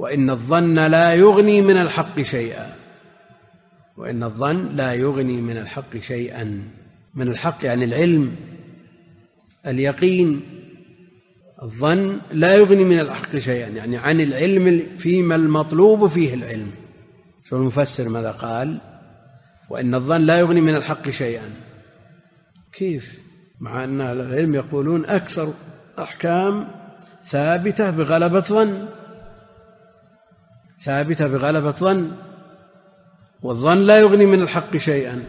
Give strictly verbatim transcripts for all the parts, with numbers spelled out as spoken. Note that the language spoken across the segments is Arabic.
وإن الظن لا يغني من الحق شيئا. وإن الظن لا يغني من الحق شيئا. من الحق يعني العلم، اليقين. الظن لا يغني من الحق شيئا، يعني عن العلم فيما المطلوب فيه العلم. شو المفسر ماذا قال؟ وإن الظن لا يغني من الحق شيئا. كيف؟ مع أن العلم يقولون أكثر أحكام ثابتة بغلبة ظن، ثابتة بغلبة ظن، والظن لا يغني من الحق شيئا.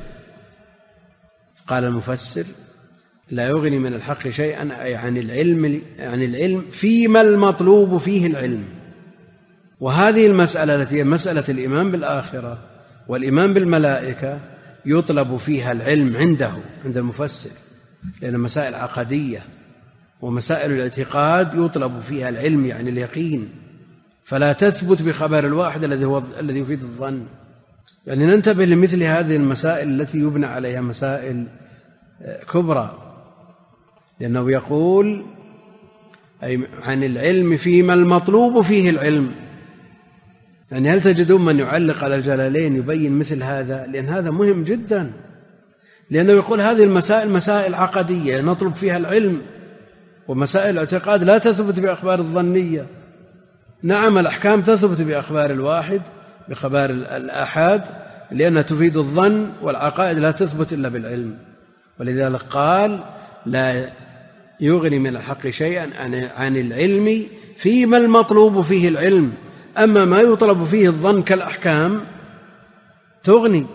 قال المفسر لا يغني من الحق شيئا أي عن العلم، عن العلم فيما المطلوب فيه العلم. وهذه المسألة التي هي مسألة الإيمان بالآخرة والإيمان بالملائكة يطلب فيها العلم عنده، عند المفسر، لأن مسائل عقدية، ومسائل الاعتقاد يطلب فيها العلم يعني اليقين، فلا تثبت بخبر الواحد الذي هو الذي يفيد الظن. يعني ننتبه لمثل هذه المسائل التي يبنى عليها مسائل كبرى، لأنه يقول أي عن العلم فيما المطلوب فيه العلم. يعني هل تجدون من يعلق على الجلالين يبين مثل هذا؟ لأن هذا مهم جدا، لأنه يقول هذه المسائل مسائل عقدية نطلب فيها العلم، ومسائل الاعتقاد لا تثبت بأخبار الظنية. نعم الأحكام تثبت بأخبار الواحد، بخبار الآحاد، لأنها تفيد الظن، والعقائد لا تثبت إلا بالعلم. ولذلك قال لا يغني من الحق شيئا عن العلم فيما المطلوب فيه العلم. أما ما يطلب فيه الظن كالأحكام تغني،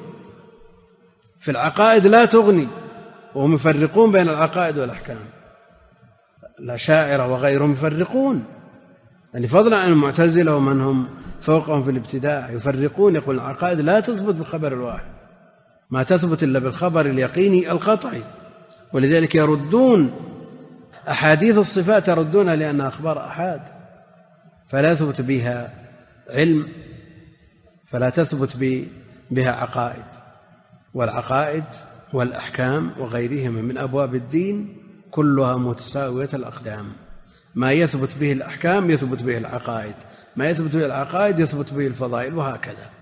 في العقائد لا تغني، وهم يفرقون بين العقائد والأحكام. الأشاعرة وغيرهم يفرقون، يعني فضلا عن المعتزلة ومن هم فوقهم في الابتداع، يفرقون، يقول العقائد لا تثبت بالخبر الواحد، ما تثبت إلا بالخبر اليقيني القطعي. ولذلك يردون أحاديث الصفات، يردونها لأنها أخبار أحاد، فلا يثبت بها علم، فلا تثبت بها عقائد. والعقائد والأحكام وغيرهما من أبواب الدين كلها متساوية الأقدام، ما يثبت به الأحكام يثبت به العقائد، ما يثبت به العقائد يثبت به الفضائل، وهكذا.